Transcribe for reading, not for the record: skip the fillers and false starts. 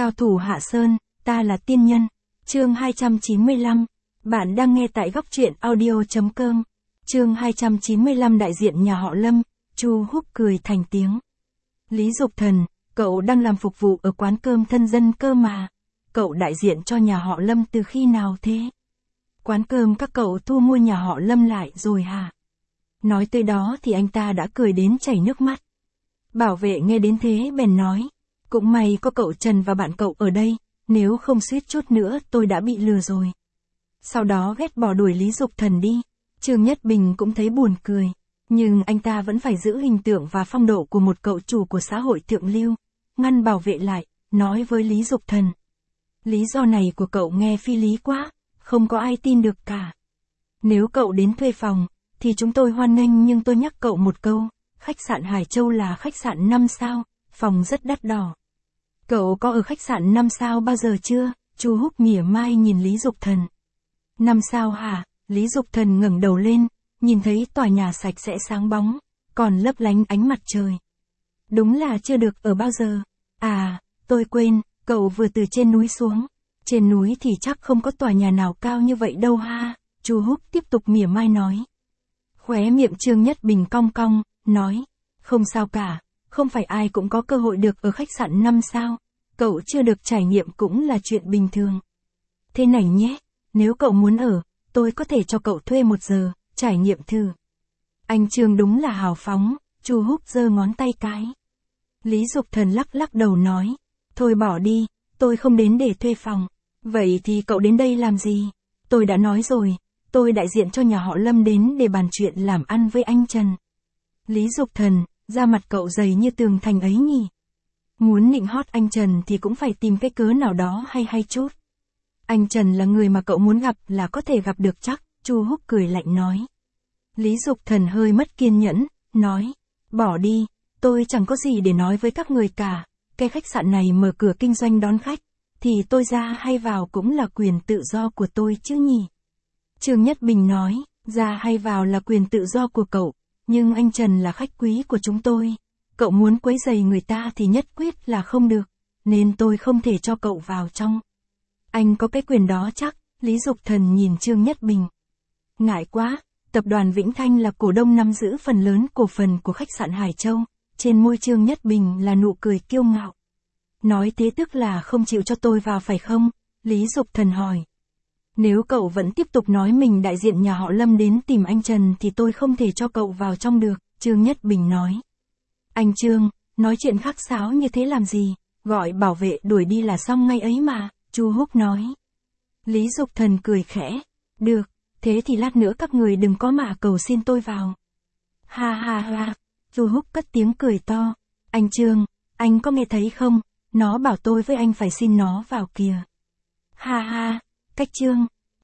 Cao thủ Hạ Sơn, ta là tiên nhân. Chương 295. Bạn đang nghe tại góc truyện audio.com. Chương 295 đại diện nhà họ Lâm, Chu Húc cười thành tiếng. Lý Dục Thần, cậu đang làm phục vụ ở quán cơm thân dân cơ mà. Cậu đại diện cho nhà họ Lâm từ khi nào thế? Quán cơm các cậu thu mua nhà họ Lâm lại rồi hả? Nói tới đó thì anh ta đã cười đến chảy nước mắt. Bảo vệ nghe đến thế bèn nói. Cũng may có cậu Trần và bạn cậu ở đây, nếu không suýt chút nữa tôi đã bị lừa rồi. Sau đó ghét bỏ đuổi Lý Dục Thần đi. Trương Nhất Bình cũng thấy buồn cười. Nhưng anh ta vẫn phải giữ hình tượng và phong độ của một cậu chủ của xã hội thượng lưu. Ngăn bảo vệ lại, nói với Lý Dục Thần. Lý do này của cậu nghe phi lý quá, không có ai tin được cả. Nếu cậu đến thuê phòng, thì chúng tôi hoan nghênh, nhưng tôi nhắc cậu một câu, khách sạn Hải Châu là khách sạn 5 sao, phòng rất đắt đỏ. Cậu có ở khách sạn 5 sao bao giờ chưa? Chu Húc mỉa mai nhìn Lý Dục Thần. 5 sao hả? Lý Dục Thần ngẩng đầu lên, nhìn thấy tòa nhà sạch sẽ sáng bóng, còn lấp lánh ánh mặt trời. Đúng là chưa được ở bao giờ. À, tôi quên, cậu vừa từ trên núi xuống. Trên núi thì chắc không có tòa nhà nào cao như vậy đâu ha. Chu Húc tiếp tục mỉa mai nói. Khóe miệng Trương Nhất Bình cong cong, nói. Không sao cả, không phải ai cũng có cơ hội được ở khách sạn 5 sao. Cậu chưa được trải nghiệm cũng là chuyện bình thường. Thế này nhé, nếu cậu muốn ở, tôi có thể cho cậu thuê 1 giờ, trải nghiệm thử. Anh Trương đúng là hào phóng, Chu Húc giơ ngón tay cái. Lý Dục Thần lắc lắc đầu nói. Thôi bỏ đi, tôi không đến để thuê phòng. Vậy thì cậu đến đây làm gì? Tôi đã nói rồi, tôi đại diện cho nhà họ Lâm đến để bàn chuyện làm ăn với anh Trần. Lý Dục Thần, da mặt cậu dày như tường thành ấy nhỉ? Muốn nịnh hót anh Trần thì cũng phải tìm cái cớ nào đó hay chút. Anh Trần là người mà cậu muốn gặp là có thể gặp được chắc, Chu Húc cười lạnh nói. Lý Dục Thần hơi mất kiên nhẫn, nói. Bỏ đi, tôi chẳng có gì để nói với các người cả. Cái khách sạn này mở cửa kinh doanh đón khách, thì tôi ra hay vào cũng là quyền tự do của tôi chứ nhỉ? Trương Nhất Bình nói, ra hay vào là quyền tự do của cậu, nhưng anh Trần là khách quý của chúng tôi. Cậu muốn quấy rầy người ta thì nhất quyết là không được, nên tôi không thể cho cậu vào trong. Anh có cái quyền đó chắc, Lý Dục Thần nhìn Trương Nhất Bình. Ngại quá, tập đoàn Vĩnh Thanh là cổ đông nắm giữ phần lớn cổ phần của khách sạn Hải Châu, trên môi Trương Nhất Bình là nụ cười kiêu ngạo. Nói thế tức là không chịu cho tôi vào phải không? Lý Dục Thần hỏi. Nếu cậu vẫn tiếp tục nói mình đại diện nhà họ Lâm đến tìm anh Trần thì tôi không thể cho cậu vào trong được, Trương Nhất Bình nói. Anh Trương, nói chuyện khách sáo như thế làm gì, gọi bảo vệ đuổi đi là xong ngay ấy mà, Chu Húc nói. Lý Dục Thần cười khẽ, được, thế thì lát nữa các người đừng có mà cầu xin tôi vào. Ha ha ha, Chu Húc cất tiếng cười to, anh Trương, anh có nghe thấy không, nó bảo tôi với anh phải xin nó vào kìa. Ha ha, cách Trương,